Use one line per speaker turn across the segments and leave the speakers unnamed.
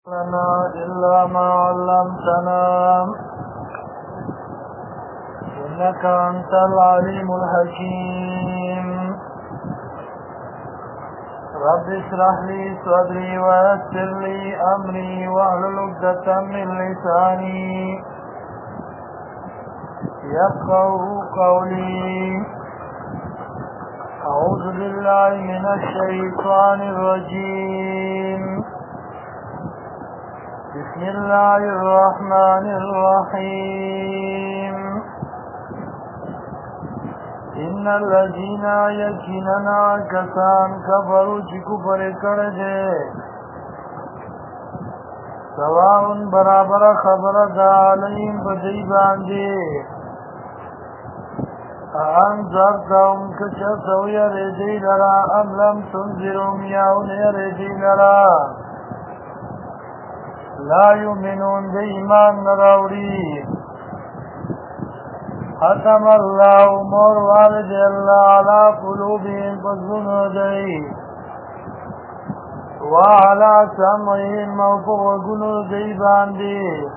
لنا إلا ما علمتنا إنك أنت العليم الحكيم. رب اشرح لي صدري ويسر لي أمري واحلل عقدة من لساني يفقهوا قولي. أعوذ بالله من الشيطان الرجيم. بسم الله الرحمن الرحيم. إن الذين يكننا كسان كفروا كفر کرده سواء برابر خبر دا عليهم بدي باندي أنذرتهم كشفوا يريدي لرا أم لم تنذرهم يعون يريدي لرا لا يؤمنون بإيمان نراوري. ختم الله مور والد الله على قلوبهم فظنوا دي وعلى سمعهم موفوقنوا دي باندي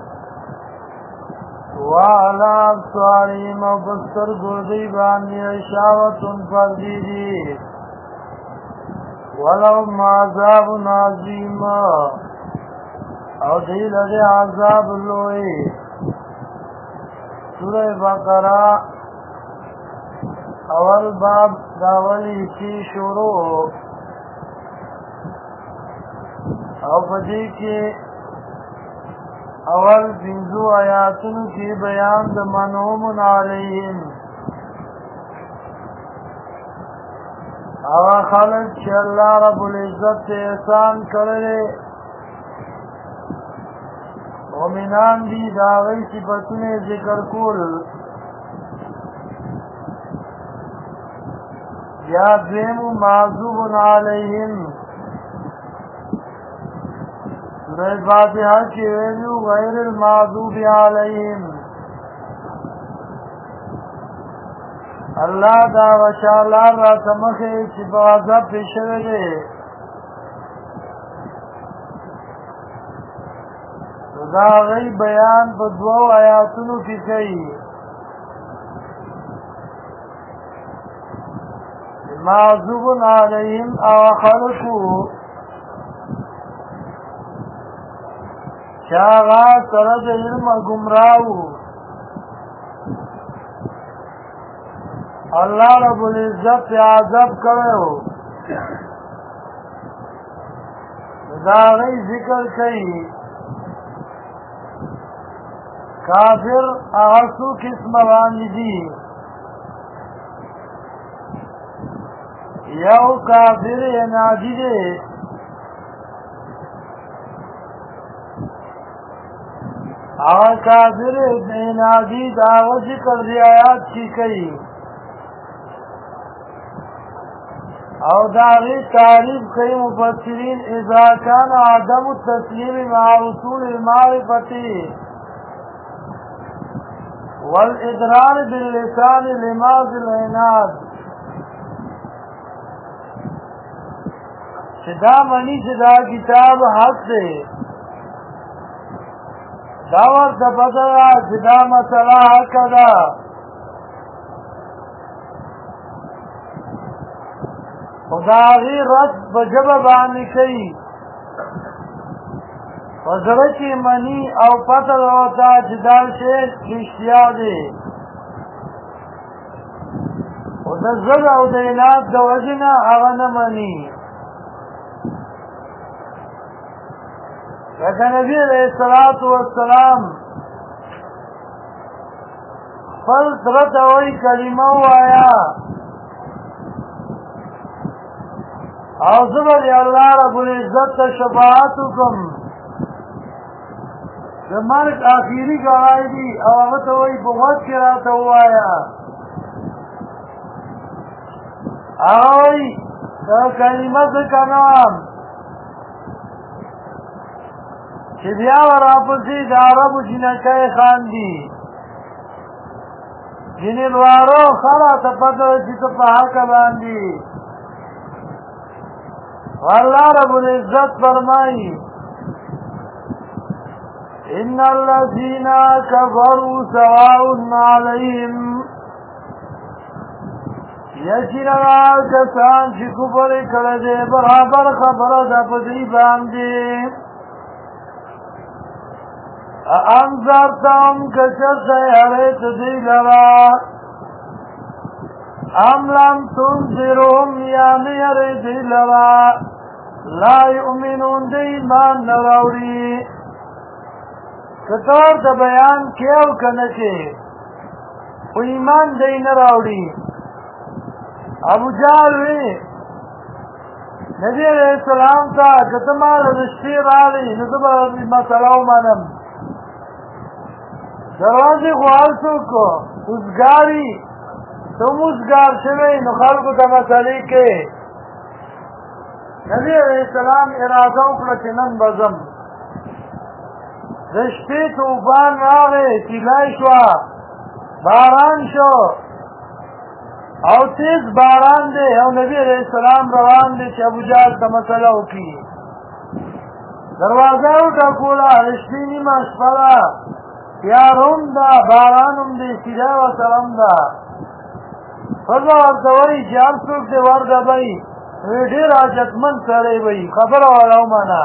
وعلى أبصارهم وفسترقوا دي باندي إشاوة فرديدي ولهم عذاب عظيم او دیل دی عذاب اللوئی. سورہ بقرہ اول باب داولی کی شروع او پدی کی اول پنزو آیاتن کی بیان دا منعومن علیہم او خلق چی اللہ رب العزت تے احسان کرے مومنان دی داغی صفتون ذکر کول. یا دویم معذوب علیہم سورہ فاتحہ کی ویلو غیر المعذوب علیہم. اللہ دا وشالار را سمخے چی بغضب پیشوے دے دا غی بیان په دوو آیاتونو کې کوي. معذوب علیهم او خلقو چاغا سره د علم گمراهو الله رب العزت عذاب کړو دا غی ذکر کوي. کافر اغسو قسم باندې دي. یو کافر عنادی دی اغا کافر عنادی داغو ذکر دی آیات کی کئی او داغی تعریف کئی مفسرین اذا کان عدم التسلیم مع رسول المعرفتی والإدرار باللسان لماذ العناد. چدا منی چدا کتاب حق دے داور تپترا چدا مسئلہ حق دا خداغی رد بجب بانی کئی وزرکی منی او پتر ہوتا جدال شیخ رشتیا دے و دزد او دینات دوجنا اغن منی. لیکن نبی علیہ السلام فل سرط ہوئی کلمہ آیا او زبر اللہ رب العزت شفاعتکم مرک آخیری گواہی دی او هغه وی بغوت کی راته وایا اوی دا کلمه ذکرام چې بیا ورپسې د عربو جنکای خان دی جنیلوارو خلا ته پته چې ته په حق باندې والله رب العزت فرمایي ان الذين كفروا سواء عليهم یقینا کسان چې کفر کړي دي برابر خبره ده په دې باندې انذرتم کچرته یاره تدی لرا ام لم تنذرهم یعنی یاره دی لرا لا یؤمنون دی ایمان نراوری کتور دا بیان کیو کنکے و ایمان دی نراوری ابو جال وی نبی علیہ السلام تا کتمال رشتی رالی نتبا مسئلہ منم دروازی خوالسو کو ازگاری تم ازگار شوی نو خلقو تا مسئلی کے نبی علیہ السلام ارادہ اکڑا چنن بزم رشتی توفان راغے تیلائی شوا باران شو او تیز باران دے او نبی علیہ السلام روان دے چه ابو جال تا مسئلہ کی دروازہ اٹھا کولا رشتی نیمہ شپلا یارم دا بارانم دی سیده و سلام دا فضا ورطوئی جار سوک دی ورده بای وی دیر آجتمن سره بای خبر والاو مانا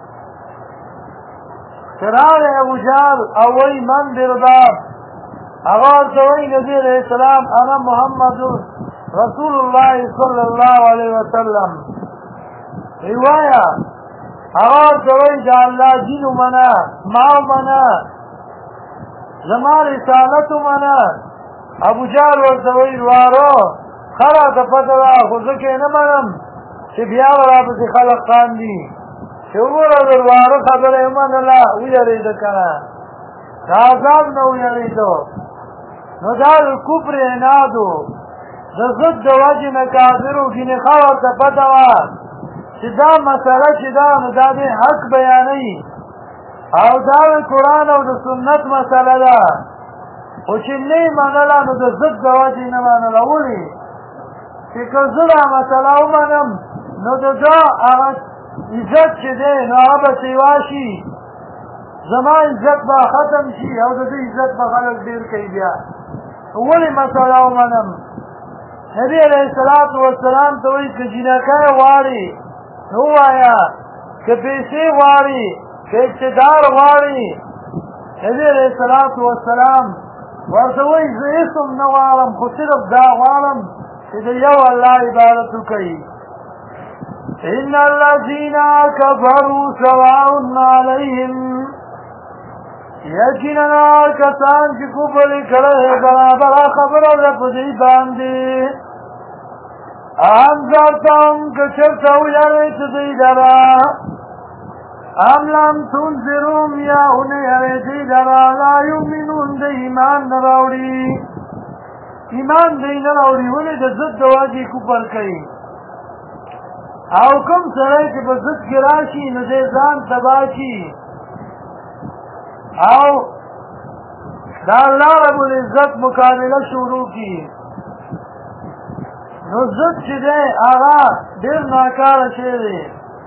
سرار ابو جال اوی من برداب اغار توئی نبی علیہ السلام انا محمد رسول اللہ صلی اللہ علیہ وسلم روایا اغار توئی جا اللہ جنو منا ماو منا زمان رسالتو منا ابو جال ورطوئی روارو خلا تفتلا خوزکی نمانم چه بیاورا بسی خلق خاندی چه امورا دروارو خبر ایمان اللہ ویریدو کنا عذاب نو ویریدو نو دار کفر انادو دا ضد دا وجه نکافرو گینی خوار تفتوا چه دا مسئلہ چه دا نو دا دی حق بیانی او دا قرآن او دا سنت مسئلہ دا او چه نی منلا نو دا ضد دا وجه نمانلا ولی چه که زدا مسئلہ او منم نو دا عزت چه دی نو آبا سیواشی زمان عزت با ختم شی او دا عزت با خلق دیر کئی بیا ولی مسئلہ او منم نبی علیہ السلام توی که جنکای واری نو آیا که پیسی واری که اقتدار واری نبی علیہ السلام ورطوی زیسم نوارم خو صرف دا وارم که دا یو اللہ عبادتو کئی ان الذین کفروا سواء علیہم یقینا کسان چې کفر کړي برابر خبره ده په دې باندې انذرتم کچرته ویلې چې دې درا ام لم تنذرهم یا اونې دې درا لا یؤمنون دې ایمان نه راوړي ایمان دې نه راوړي ولې د ضد واجی کفر کوي او کوم سره چې په ضد کې راشي نو دې ځان تبا شي او دا اللہ رب العزت مقابلہ شروع کی نو ضد چی دے آغا دیر ناکار شیرے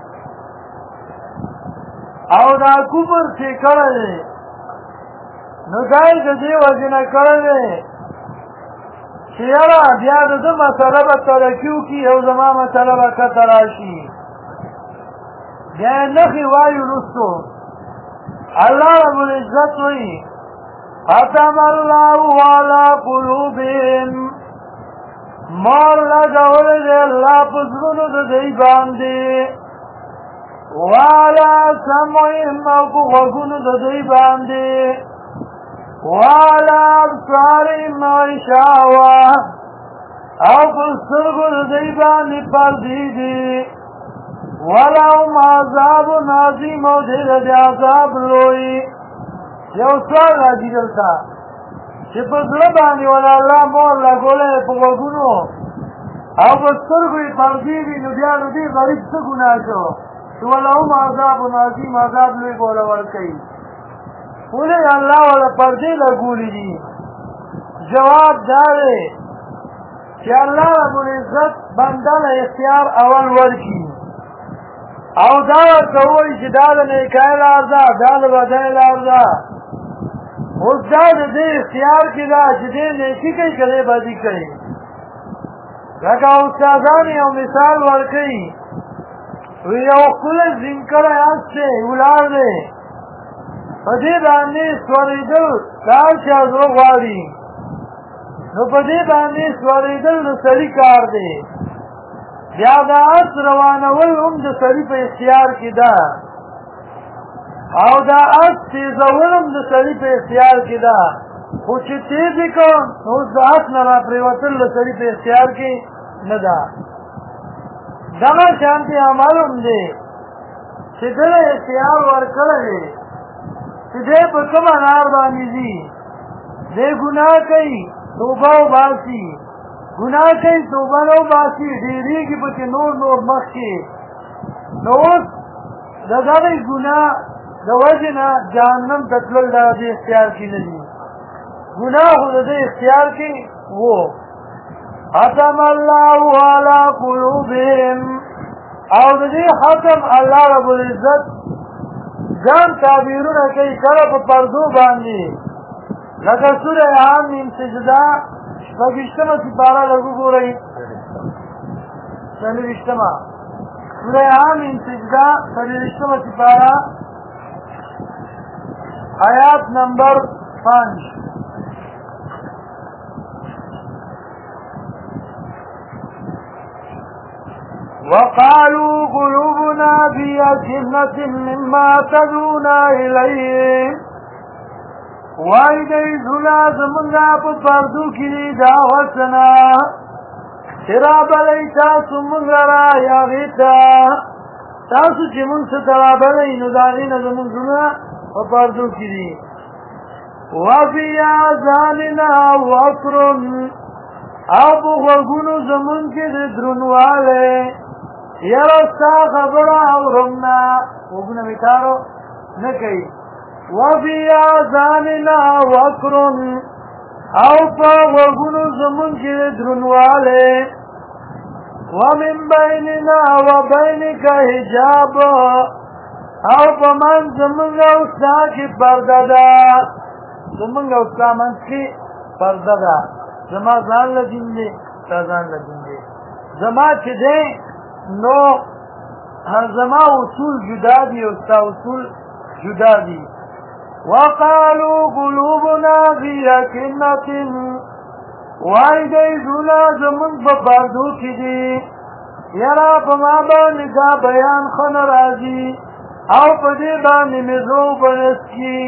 او دا کفر چی کرده نو دائی دا دی وزنہ کرده چی یرا بیاد دا مسئلہ با ترکیو کی او زمان مسئلہ با کتراشی بیاد نخی وایو رستو اللہ رب العزت وی ختم اللہ علی قلوبهم مار لگول دے اللہ پزرونو دے باندے وعلا سمعهم او غوگونو دے باندے وعلا ابصارهم غشاوة او پسترگو دے باندے پردی دی ولهم عذاب عظیم او دیر دی عذاب لوئی یو سوال راجی دلتا چه پزر بانی والا اللہ مور لگوله پا غوگونو او پسترگوی پردیدی ندیانو دی غریب سگونا شو تو ولهم عذاب عظیم عذاب لوئی گولا ورکی اولی اللہ والا پردی لگولی دی جواب دارے چه اللہ رب العزت بندل اختیار اول ورکی او دا ورته وایي چې دا د نیکۍ لار ده دا د بدۍ لار ده اوس دا د دې اختیار کې ده چې دې نیکي کوي که دې بدي کوي لکه استادان یو مثال ورکوي وی یو ښکلی زینکړی اس دی ولاړ دی په دې باندې سورېدل د هر چا زړه غواړي نو په دې باندې سورېدل د سړي کار دی بیا د اس روانول هم د سړي په اختیار کې ده او دا اس تیزول هم د سړي په اختیار کې ده خو چې تیز یې کړم نو اوس د اس نه را پرېوتل د سړي په اختیار کې نه ده دغه شانتې عمل هم دی چې دله اختیار ورکړی دی چې دی په کومه لار باندې ځي دی ګناه کوي توبه وباسي ګناه کوي توبه نه وباسي ډېرېږي پکې نور مخکې نو اوس د دغې ګناه د وجې نه جهنم ته تلل د دې اختیار کې نه دي ګناه خو د دې اختیار کې و ختم الله على قلوبهم او د دې ختم الله رب العزت ځان تعبیرونه کوي کله په پردو باندې لکه سوره حمیم سجده شپږویشتمه سپاره لږ وګورئ څلوېښتمه سوره حمیم سجده څلوېښتمه سپاره آیات نمبر 5 وقالوا قلوبنا في أكنة مما تدعونا إليه وای دی زړه زمونږه په پردو کې دي دا وسنا چې رابلی تاسو مونږ را یاغې ته تاسو چې مونږ څه ته رابلی نو د هغې نه زمونږ زړونه په پردو کې دي وفي آذاننا وقر او په غوږونو زمونږ کې د درونوالی یاره ستا خبره اورم نه غوږونه مې کارو نه کوي وفي آذاننا وقر او په غوږونو زمونږ کې د درونوالی ومن بیننا وبینک حجاب او په منځ زمونږ او ستا کې پرده ده زمونږ او ستا منځ کې پرده ده زما ځان له دین دی ستا ځان له دین دی زما چې دی نو زما اصول جدا دي او ستا اصول جدا دي وقالوا قلوبنا في أكنة وای دی زړه زمونږ په پردو کې دي یاره په ما باندې دا بیان ښه نه راځي او په دې باندې مې زړه وبنسکي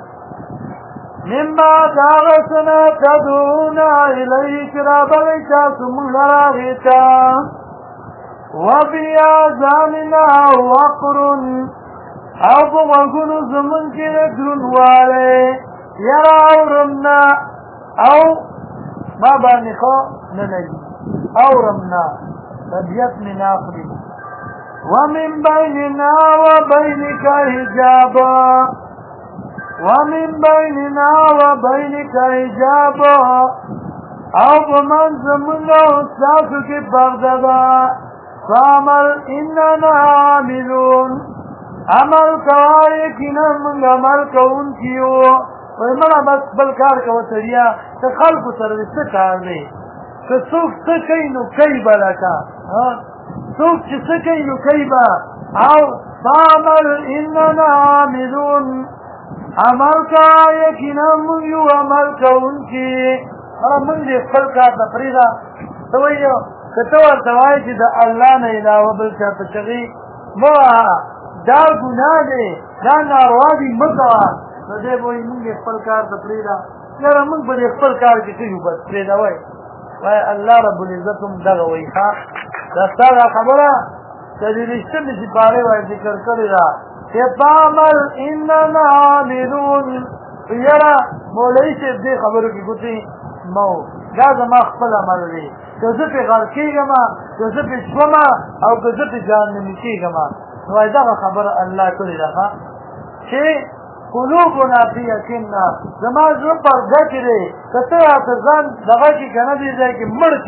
مما دا هغه څه نه تدعونا الیه چې رابلی تاسو مونږ لره هغې ته وفي آذاننا وقر او په غوږونو زمونږ کې د درونوالی یاره اورم نه او ما باندې ښه نه لګي اورم نه طبیعت مې نه اخلي ومن بیننا وبینک حجابا ومن بیننا وبینک حجابا او په منځ زمونږ او ستاسو کې پرده ده فعمل اننا عاملون عمل کوه یقینا موږ عمل کوونکي یو وایي مړه بس بل کار کوه سړیه د خلکو سره دې څه کار دی که څوک څه کوي نو کوي به لکه څوک چې څه کوي نو کوي به او فعمل اننا عاملون عمل کوه یقینا موږ یو عمل کوونکي مړه موږ دې خپل کار ته پرېږده ته وایي که ته ورته وایې چې د الله نه علاوه بل چا ته چغې مه وهه دا ګناه دی دا ناروا دي مه کوه نو دی به وایي مونږ خپل کار ته پرېږده یاره مونږ به دې خپل کار کې څه یو بس پرېږده وایي وایي الله رب العزت هم دغه وایي ښه دا ستا دا خبره څلېرویشتمې سپارې وایي ذکر کړې ده چې فعمل اننا عاملون یاره مولوي صاحب دې خبرو کې ګوتې مه دا زما خپل عمل دی که زه پرې غر کېږم که زه پرې شوم او که زه پرې جهنمي کېږم نو وایي دغه خبره الله کړې ده ښه چې قلوبنا فی اکنة زما زړه پرده کې دی که ته راته ځان دغه کې که نه دې ځای کې مړ کړې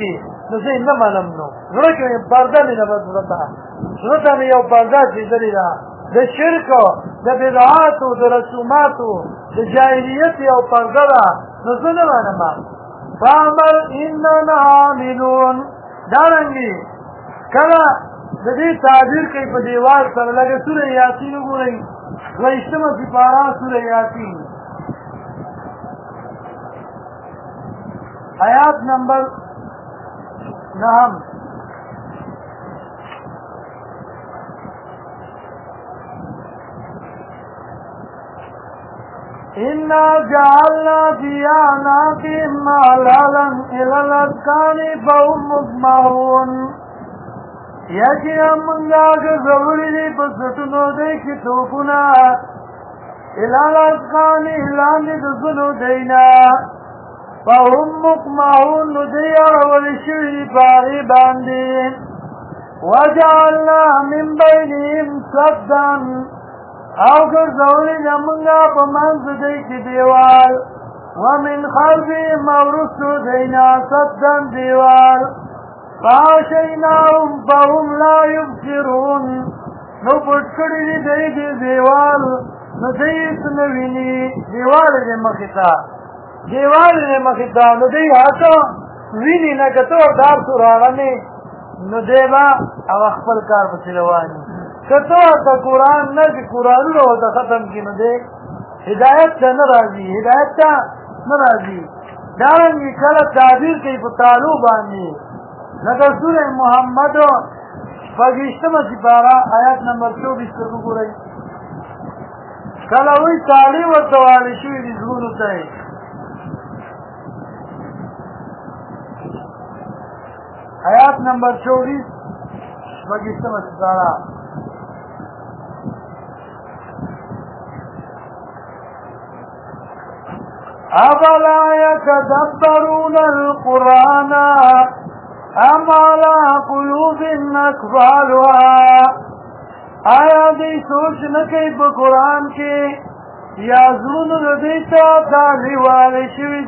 نو زه یې نه منم نو زړه کې مې پرده مې نه بس زړه ته مې یو پرده څیزلې ده د شرکو د بدعاتو د رسوماتو د جاهلیت یو پرده ده نو زه نه منم فعمل اننا عاملون دارنګې کله د دې تعبیر کوي په دیوال سره لکه سوره یاسین وګورئ 22مه سپاره سوره یاسین آیات نمبر 9 إنا جعلنا في أعناقهم أغلالا إلى الأذقان فهم مقمحون یقینا منگا گزوری دی پسٹنو دی کی توفنا إلى الأذقان لاندې د زلو دینا فهم مقمحون ندی اول شوی پاری باندې وجعلنا من بینهم سدا او گزوری نمونگا پا منز دی کی دیوال ومن خلفهم ورسو دینا سدن دیوال فاشیناهم فهم لا یبصرون نو پټکړی دی دیوال نو دیت نویني دیوال دې مختا نو دی هاته ویني نه کته دار سورانه نو دیوا او خپل کار په رواني کته د قران نه د قران له د ختم کینو دی هدایت ته ناراضي دارنګ کله تعبیر کوي په تعالو باندې لکه سوره محمد 22مه سپاره آیات نمبر 24 ته وګورئ کله وی تعالی ورته والی شوی دي زړونو ته آیات نمبر 24 22مه سپاره أفلا يتدبرون القرآن أم على قلوب أقفالها آیا دی سوچ نکی پا قرآن کے یا زرون ردیتا تالی والی شوی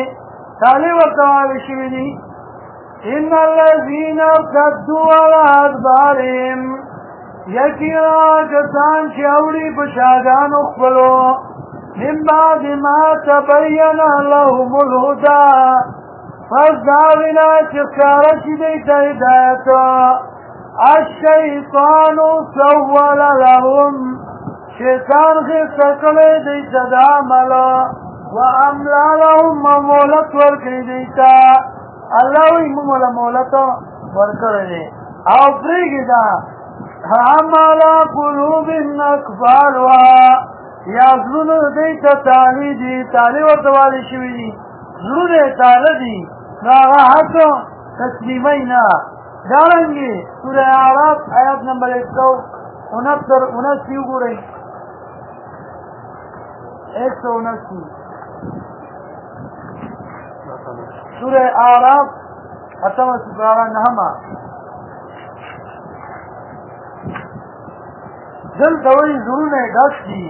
دی ان الذین ارتدوا على ادبارهم یقینا کسان چاوڑی پشاگان اخبلو من بعد ما تبین لهم الهدى پس داوینا چکارشی دیتا ہدایتا الشیطان سول لهم شیطان خیستا کلی دیتا داملا واملا لهم مولت ورکی دیتا اللہ وی مولتا ورکرده او پریگی دا عمالا قلوب اکفالوا یا زلون دیتا تالی دی تالی ورتوالی شوی دی زلون تالی دی ناغا حتو تسلیمینا دارنگی سورہ اعراف آیات نمبر 169 گو رہی 169 سورہ اعراف اتم سپارہ نحمہ دل دوئی ضرور ڈس دی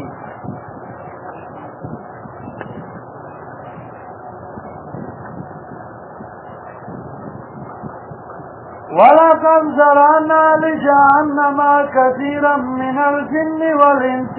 وَلَقَدْ ذَرَأْنَا لِجَهَنَّمَ كَثِيرًا مِنَ الْجِنِّ وَالْإِنسِ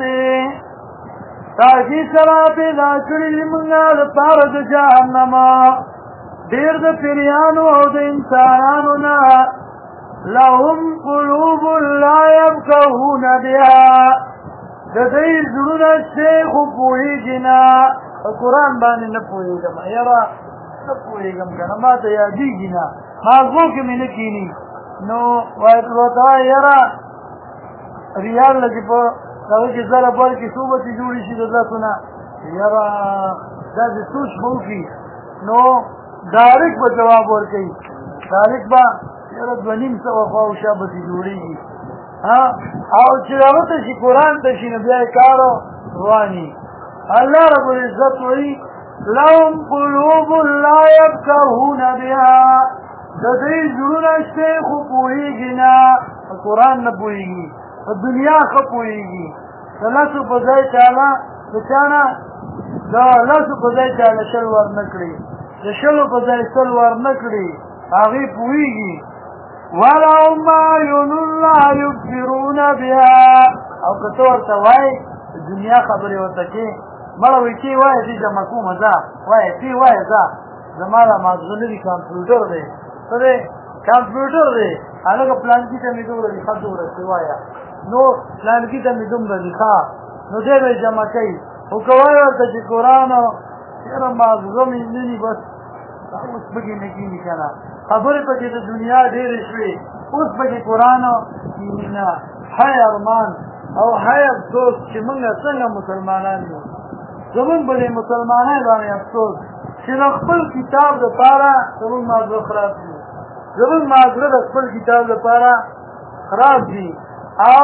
تاکي سره پیدا کړی موږ لپاره د جهنم ډېر د پیریانو او د انسانانو نه لهم قلوب لا يفقهون بها د دې زړونه چې خو پوهېږي نه قرآن باندې نه پوهېږم یاره نه پوهېږم کنه ما ته یادېږي نه مازغو کې مې نه کینی نو ورته یاره ریال لږ په هغه کې زره بل کې څو بچې جوړې شي د لاسونه یاره داسې سوچ به وکړي نو ډایرکټ به جواب ورکوي ډایرکټ به یاره 2.5 سوه خواوشا بچې جوړېږي او چې هغه ته شي قرآن ته شي نو بیا یې کار رواني الله رب العزت وایي لهم قلوب لا يفقهون بها د دې زړونه شته خو پوهېږي نه قرآن نه پوهېږي په دنیا ښه پوهېږي د لسو په ځای چاله د چا نه د لسو په ځای چاله 100 ور نه کړي د 100 په ځای 100 ور نه کړي هغې پوهېږي ولهم اعین لا یبصرون بها او که ته ورته وایې د دنیا خبرې ورته کې مړه وایي چې وایه چې جمع کومه ځه وایه چې وایه ځه زما دا ماغزه نه دي کمپیوټر دی څه دی کمپیوټر دی هلکه پلانکي ته مې دومره لیکه دومره چې وایه نو پلانکي ته مې دومره لیکه نو دی به یې جمع کوي خو که وایه ورته چې قرآن یاره ماغزه مې نه دي بس اوس پکې نه کېږي که نه خبرې پکې د دنیا ډېرې شوې اوس پکې قرآن کېږي نه هی ارمان او هی افسوس چې موږ څنګه مسلمانان یو زمونږ به د مسلمانۍ باندې افسوس چې د خپل کتاب دپاره زمونږ مازغه خراب دي زمونږ مازغه د خپل کتاب دپاره خراب دي او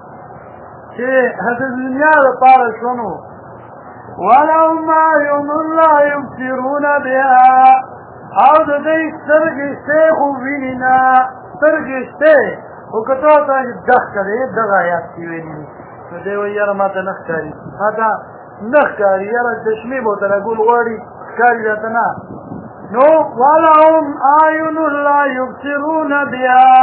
چې د دنیا دپاره شونو ولهم اعین لا یبصرون بها او د دوی سترګې شته خو ویني نه سترګې شته خو که ته ورته دغ کوې دغه آیات کې ویلي دي نو دی وایي یاره ما ته نه ښکاري ما ته نه ښکاري یاره چشمې به ورته لګول غواړي ښکاري راته نه نو ولهم اعین لا یبصرون بها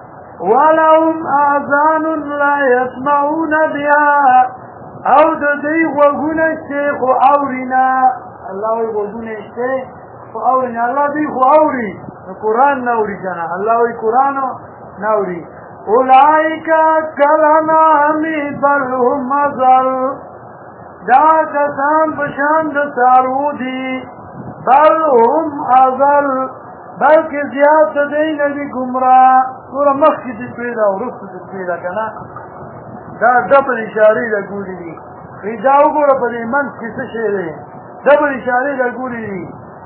ولهم آذان لا یسمعون بها او د دوی غوږونه شته خو اوري نه الله وایي غوږونه شته خو اوري نه الله دوی خو اوري نو قرآن نه اوري که نه الله وایي قرآن نه اوري اولئک کالانعام بل هم اضل دا کسان په شان د څاروو دي بل هم اضل بلکې زیات د دوی نه دي ګمراه ګوره مخکې دې کړې ده وروسته دې کړې ده که نه دا ډبل اشارې لګولي دي دا وګوره په دې منځ کې څه شی دی ډبل اشارې لګولي دي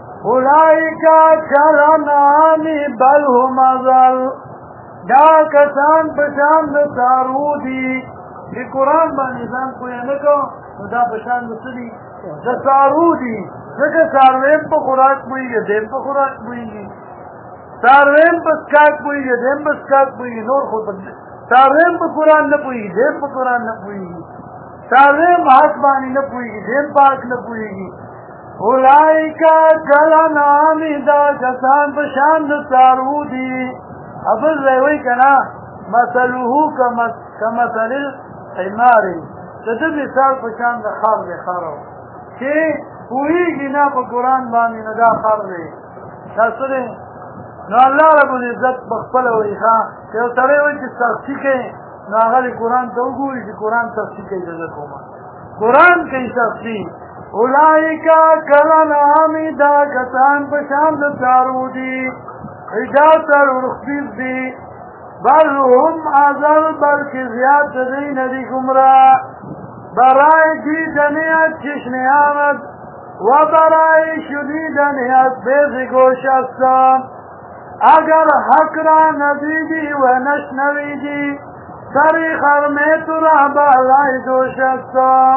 اولئک کالانعام بل هم اضل دا کسان په شان د څاروو دي چې قرآن باندې ځان پوه نه کړو نو دا په شان د څه دي د څاروو دي ځکه څاروی هم په خوراک پوهېږي دی هم په خوراک پوهېږي څاروی هم په څښاک پوهېږي دی هم په څښاک پوهېږي نور خو څاروی هم په قرآن نه پوهېږي دی هم په قرآن نه پوهېږي څاروی هم حق باندې نه پوهېږي دی هم په حق نه پوهېږي اولئک کالانعام دا کسان په شان د څاروو دي ابل ځای که نه مثله کمثل الحمار د ده مثال په شان د خر دی خرو چې پوهېږي نه په قرآن باندې نه دا خر دی دا څه دی نو الله رب العزت په خپله وایي ښه که یو سړی وایي چې سختي کوي نو هغه دې قرآن ته وګوري چې قرآن سختي کوي زه کومه قرآن کوي سختي اولئک کالانعام دا کسان په شان د څاروو دي اجازه ورخصیص دي بل هم اضل بلکې زیاد د دوی نه دي ګمراه برای دیدنیت چشم آمد و برای شنیدنیت بیض گوش هستم اگر حق را ندیدی و نشنویدی سری خرمه تو را بالای دوش هستم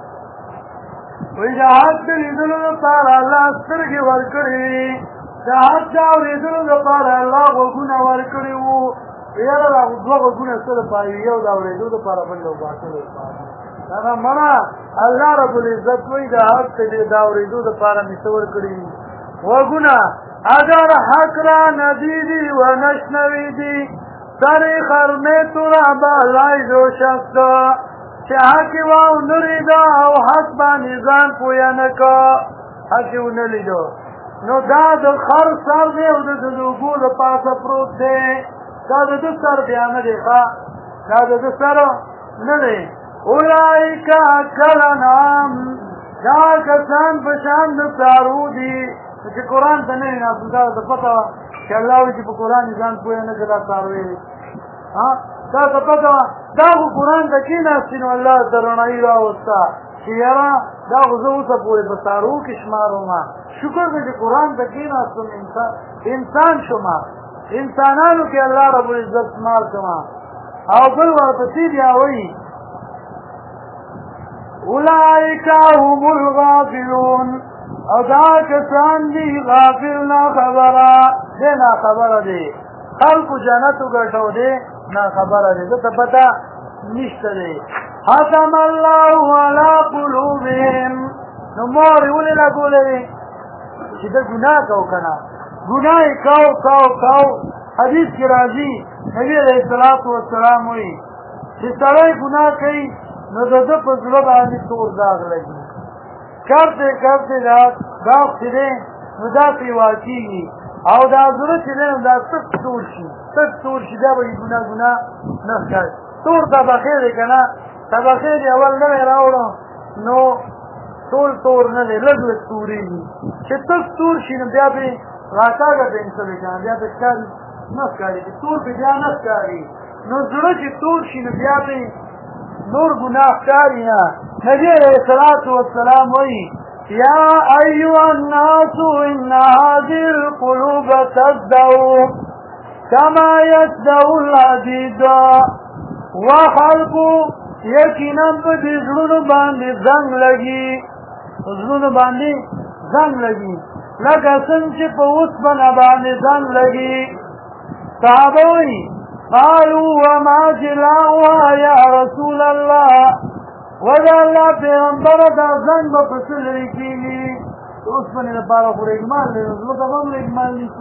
وی دا حق دلیدلو دا پار اللہ سترگی ورکڑی دا حق دا وریدلو دا پار اللہ غوگونه ورکڑی وو یاره دا دو غوگونه سر پاری یو دا وریدلو دا پار بل دا باطلو پاری دا منا اللہ رب العزت وی دا حق دا وریدلو دا پار میسور کڑی غوگونه اگر حق را ندیدی و نشنویدی سری خرمه تو را بالای دوش هستم چې حق واو نریدا او حق باندې ځان پویا نه کا حق و نه لیدو نو دا د خر سر دی او د اوبو د پاسه پروت دی دا د سر بیا نه دی ښه دا د سر نه دی اولئک کالانعام دا کسان په شان د څاروو دي چې قرآن ته نه ناست دا د پته وه چې الله وایي چې په قرآن ځان پوهه نه کړه دا څاروی دی دا ته پته وه دا خو قرآن ته کېناستې نو الله ته رڼایي راوسته چې یاره دا خو زه اوسه پورې په څاروو کې شمارومه شکر دی چې قرآن ته کېناستم انسان شومه انسانانو کې الله رب العزت شمار کړمه او بل ورپسې بیا وایي اولئک هم الغافلون او دا کسان دی غافل ناخبره دی ناخبره دی خلقو جنتو ګټو دی ناخبره دی ده ته پته نشته دی ختم الله علی قلوبهم نو مورې ولې لګولې چې ده ګناه کو که نه گناہ کو حدیث کی راضی نبی علیہ السلام وی چې سړی ګناه کوي نو د ده په زړه باندې تور داغ لګي کرتے دا چې دی نو داسې واقعېږي او دا زړه چې دی نو دا تک تور شي دا به یې ګناه نه ښکاري تور طبقې دی که نه طبقې دی اول نوی راوړو نو تور نه دی لږ لږ تورېږي چې تک تور شي نو بیا پرې راکاږه پنسلې که نه بیا پرې ښکاري نه ښکاري چې تور پرې بیا نه ښکاري نو زړه چې تور شي نو بیا پرې نور ګناه ښکاري نه نبي علیه السلام وایي یا ایها الناس ان هذه القلوب تصدع كما يصدع الحديد وخلقو یقینا په دې زړونو باندې زنګ لګي لکه څنګه چې په اوسپنه باندې زنګ لګي صحابه وایي قالوا وما جلاؤها يا رسول الله وذا الله پیغمبر دا زنگ با پسل رکیلی تو اس پنی لپاره خور اگمال لی نزلو تمام اگمال نیسو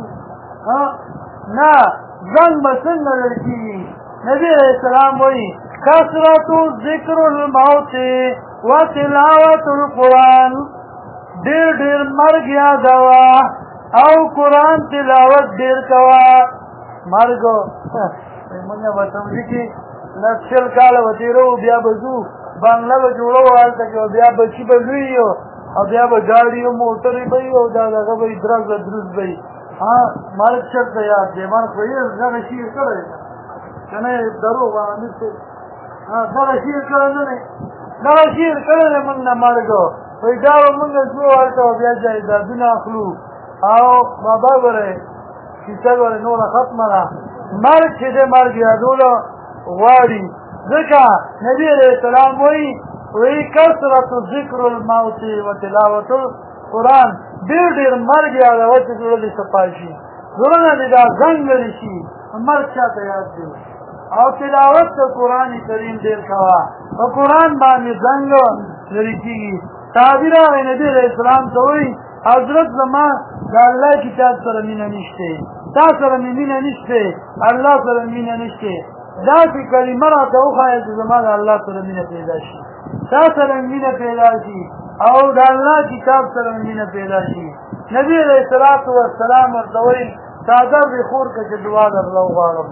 نا زنگ با سنگ رکیلی نبی علیہ السلام وی کسرت ذکر الموت و تلاوت القرآن دیر مرگ یادوا او قرآن تلاوت دیر کوا مرگو منگا بطمزی کی نفشل کالا و تیرو بیا بزو بنگله به جوړو هلته کې بیا بچي به لوی او بیا به ګاډي او موټرې به وي او دا دغه به یې دروز به وي مرګ چېرته یاد دی مرګ به یې دغه شعر کړی که نه دروغ وانهسته دغه شعر کړی نه دی دغه شعر کړی دی مونږ نه مرګ وایي دا به مونږ ځو هلته به بیا جایدادونه اخلو او بابا ګورئ کیسه ګورئ نوره ختمه ده مرګ چې دی مرګ یادولو غواړي ذکا نبی علیہ السلام وی کثرت ذکر الموت و تلاوت القرآن دیر مرگ یادوه چې زړه دې صفا شي زړونه دې دا زنګ لري شي مرګ چاته یاد دی او تلاوت د قرآن کریم ډېر کوه په قرآن باندې زنګ لري کېږي صحابي راغی نبي علیہ السلام ته وایي حضرت زما د الله کتاب سره مینه نشته تا سره مې مینه نشته الله سره مینه نشته دا چې کلمه راته وښایه چې زما د الله سره مینه پیدا شي تا سره مینه پیدا شي او د الله کتاب سره مینه پیدا شي نبي علیه السلام ورته وایي څادر دې خور که چې دعا درله وغواړم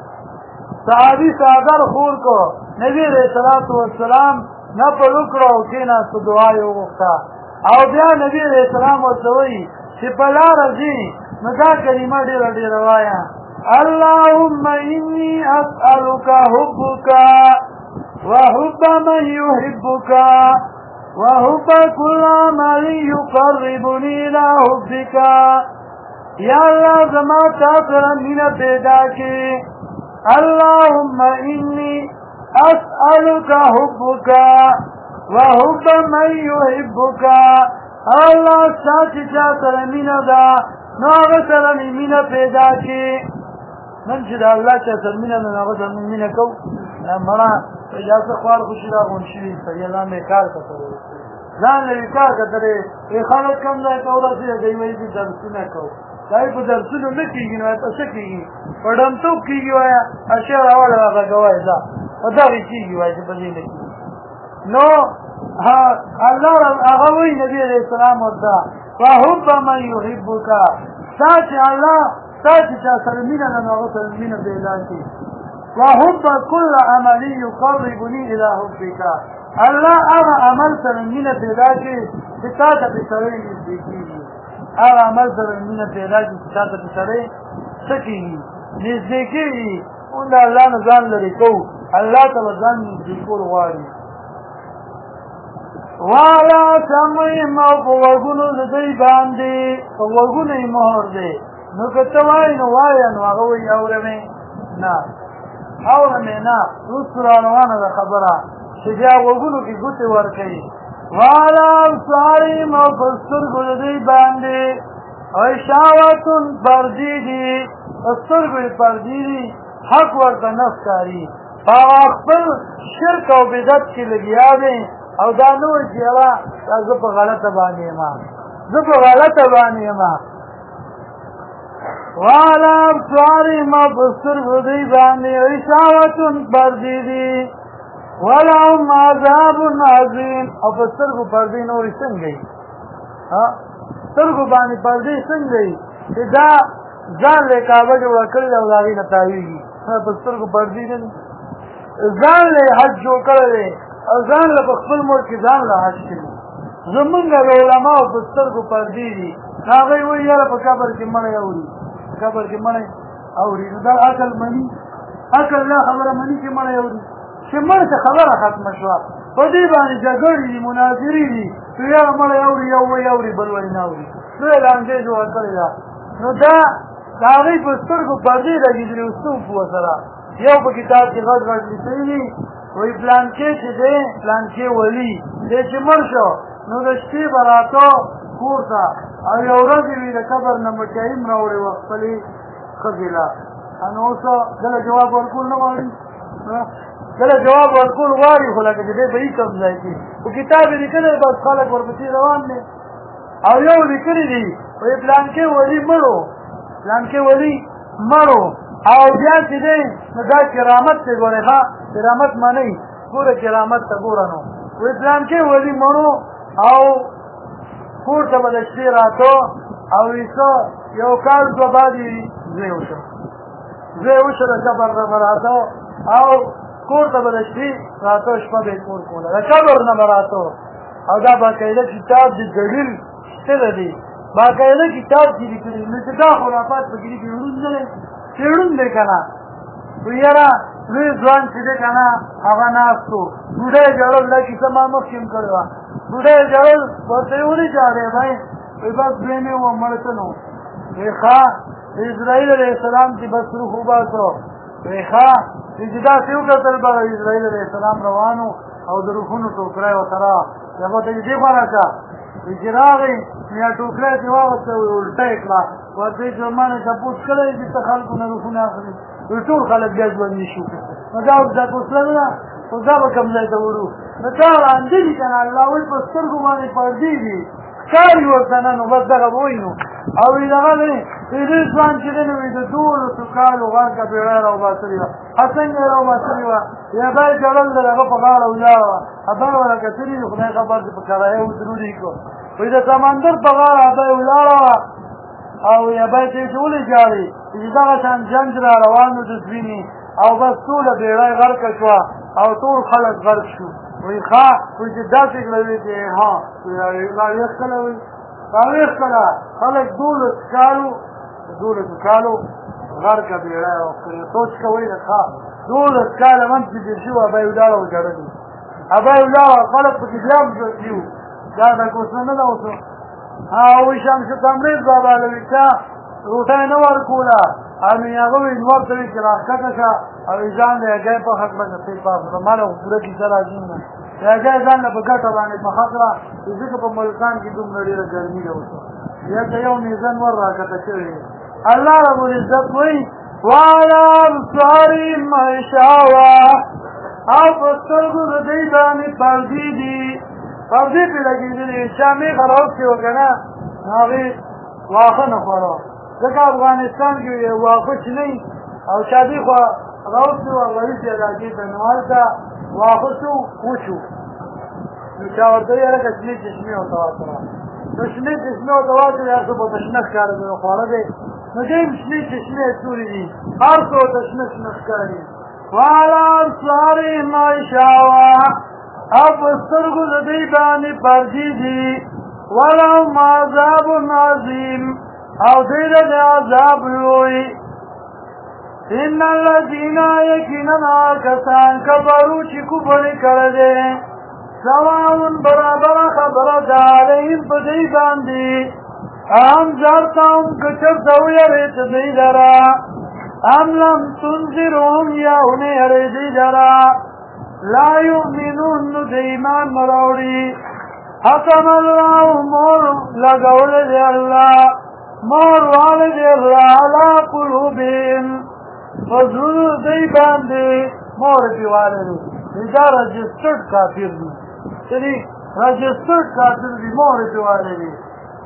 صحابي څادر خور کو نبي علیه السلام نفل وکړه او کېناسته دعا یې وغوښته او بیا نبي علیه السلام ورته وایي چې په لاره ځي نو دا کلمه ډېره وایه اللهم إني أسألك حبك وحب من يحبك وحب كل عمل يقربني إلى حبك يا الله زما تاثر من پیداك اللهم إني أسألك حبك وحب من يحبك الله ساتي تاثر من دا ناغتر من پیداك نن چې د الله چا سره مینه ده نو هغه سره موږ مینه کوو مړه اجازه خوار خوشي راغونډ شوي سړي الله مې کار کتلی ځان لري کار کتلی خلک کم ځای ته ورسېده دوی وایي چې درسونه کوو دا په درسونو نه کېږي نو ته څه کېږي په ډمتوب کېږي وایه اشعه راوړه هغه کوی ځه په دغې کېږي وایي چې په دې نه کېږي نو الله هغه وایي نبي علیه السلام ورته وحب من يحبک ستا چې الله تاچی چا سره مینه ده نو هغه سره مینه پیدا شي وحب كل عمل يقربني الى حبك الله هغه عمل سره مینه پیدا شي چې تا ته پرې سړی نږدې کېږي هغه عمل سره مینه پیدا شي چې تا ته پرې سړی څه کېږي نږدې کېږي موږ د الله نه ځان لرې کوو الله ته به ځان نږدې کول غواړي والا سمعهم او په غوږونو د دوی باندې په غوږونو یې مهر دی نو که ته وایې نو وایه نو هغه وایي اورمې نه وروستو را روانه ده خبره چې بیا غوږونو کې ګوتې ورکوي والا ابصارهم او په سترګو د دوی باندې غشاوة پردي دي په سترګو یې پردي دي حق ورته نه ښکاري په خپل شرک او بدعت کې لګیا دی او دا نه وایي چې یاره زه په غلطه باندې یم وعلى أبصارهم وبالصرف دي باني غشاوة پردی دی ولهم عذاب عظیم. او بالصرف پردی نوری سنگئی سترګو باندې پردې څنګه وي چې دا ځان له کعبه جوړه کړې ده او د هغې نه تاویږي په سترګو پردې نه دي. ځان له حج جوړ کړی دی او ځان له په خپل ملک کې ځان له حج کړي. زمونږ د علماو په سترګو پردې دي. هغوی وایي یاره په قبر کې مړی اوري قبر کې مړی اوري. نو دا عقل مني عقل لا خبره مني چې مړی اوري چې مړ ته خبره ختمه شوه. په دې باندې جګړې دي مناظرې دي چې یاره مړی اوري یو وایي اوري بل وایي نه اوري. نو یې لانجې جوړه کړې ده. نو دا د هغوی په سترګو پردې لګېدلي اوستوب ورسره. یو په کتاب کې غټ غټ لیکلي دي وایي پلانکې چې دی پلانکې ولي دی چې مړ شو نو د شپې به راته کور ته او یو ورځ وي د قبر نه مټیایم راوړې وه خپلې ښځې له. نو اوس کله جواب ورکول نه غواړي کله جواب ورکول غواړي خو لکه چې دی به یې کم ځای کې په کتاب یې لیکلی بس خلک ورپسې روان دی. او یو لیکلي دي وایي پلانکې ولي مړو پلانکې ولي مړو او بیا چې دی نو دا کرامت دی ګورئ ښه کرامت منئ ګوره کرامت ته ګوره نو وایي پلانکې ولي مړو او کور ته به د شپې راته او ایسه یو کال دوه بعدې زوی وشو زوی وشو د قبر نه به راته او کور ته به د شپې راته شپه به یې کور کوله د قبر نه به راته او دا باقاعده کتاب د دلیل شته دی باقاعده کتاب کې لیکلي نو چې دا خرافات پکې دي ړوند نه دی ړوند دی که نه وایي یاره لوی ځوان چې دی که نه هغه ناست و بوډۍ یې ژړل دا کیسه ما مخکې هم کړې وه بوډۍ یې ژړل ورته یې ولې ژاړې بھائی وایي بس دوی مې وه مړ څه نو وایي ښه اسرائیل علیه السلام چې بس روح وباسو وایي ښه چې داسې وکتل به اسرائیل علیه السلام روانو او د روحونو ټوکری ورسره هغه ته یې دې خوا راشه وایي چې راغی نو یا ټوکری چې واغسته وایي الټه یې کړه ورته یې چې ما نه تپوس کړی چې ته خلکو نه روحونه اخلي وایي ټول خلک بیا ژوندي شو نو دا اوس دا تپوس نه ده خو دا به کوم ځای ته وړو نو دا ړانده دي که نه الله وایي په سترګو باندې پردې دي ښکاري ورته نه نو بس دغه به وایي نو او وایي دغه دی وایي دې ځوان چې دی نو وایي د دولسو کالو غرقه بېړۍ راوباسلې وه څنګه یې راوباسلې وه یا به یې ژړل د هغه په غاړه ولاړه وه ابه یې ورته کتلي دي خدای خبر چې په کرایه ودرولي کړو وایي د سمندر په غاړه ابه یې ولاړه وه او یا به یې چې ولې ژاړې چې دغه شان جنج را روان و د سوینې او بس ټوله بېړۍ غرقه شوه او ټول خلک غرق شو وایي ښه وایي چې داسې کړه وایي چې ها راویښ کله وایي راویښ کله خلک 12 کالو غرقه بېړۍ وکړې سوچ کوئ نه ښه 12 کاله من چې تېر شوي ابه یې ولاړه وژړلې ابه یې ولاړه خلک پکې بیا هم ژوندي وو دا د کوڅه نه ده اوس وایي شمس تمریز بابا له ویچا روټۍ نه ورکوله او نو هغه وایي لوړ ته وایي چې راښکته شه او یې ځان د هګۍ پخه کړه که څه پاس کړه ما له خو پوره کیسه راځي نه د هګۍ ځان له په ګټه باندې پخه کړه چې ځکه په ملکان کې دومره ډېره ګرمي ده اوس یا که یو میزان ور راکته شوی الله رب العزت وایي وعلى أبصارهم غشاوة او په سترګو د دوی باندې پردې دي پردې پرې لګېدلې شامې خلاص کړې وه که نه هغې واښه نه خوړه ځکه افغانستان کې واښه شنی او شادي خوا راوستې وه غریبې علاقې ته نو هلته واښه شو وشو نو چا ورته ویې هلکه شنې چشمې ورته واچوه نو شنې چشمې ورته واچوې هر څه به ورته شنه ښکارېدل خواړه دی نو دې هم شنې چشمې تورې دي هر څه ورته شنه شنه ښکاري وعلى أبصارهم غشاوة او په سترګو د دوی باندې پردې دي ولهم عذاب عظیم او دوی له عذاب لوی ان الذین یقینا کسان کفروا چې کفر یې کړی دی سواء برابر خبره ده علیهم په دوی باندې انذرتهم که چېرته ویرې ته دوی لره ام لم تنذرهم یا ونه یری دوی لره لا یؤمنون نو د ایمان نه راوړي حکم الله مور لګولی دی الله مور والی دی الله علی قلوبهم په زړونو دوی باندې مور پې والی دی دا رجسټرډ کافر دي یعنې رجسټرډ کافر دي مور پې والی دی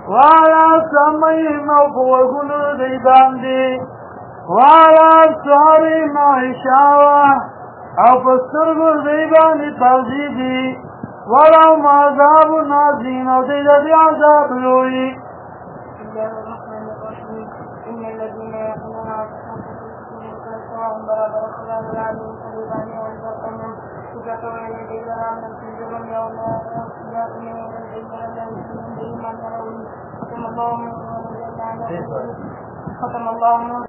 وعلى سمعهم او فوقلو دی باندی وعلى ابصارهم غشاوة او فسترگو دی باندی تغذیبی ولهم عذاب عظیم او دی دی عذاب لوی.
بسم الله الرحمن الرحيم. إن الذين يأكلون سواء برابر خلال العالمين فليباني وانتقمهم إذا كان يدي لنا من الجرم يوم يأتي من الجرم ختم الله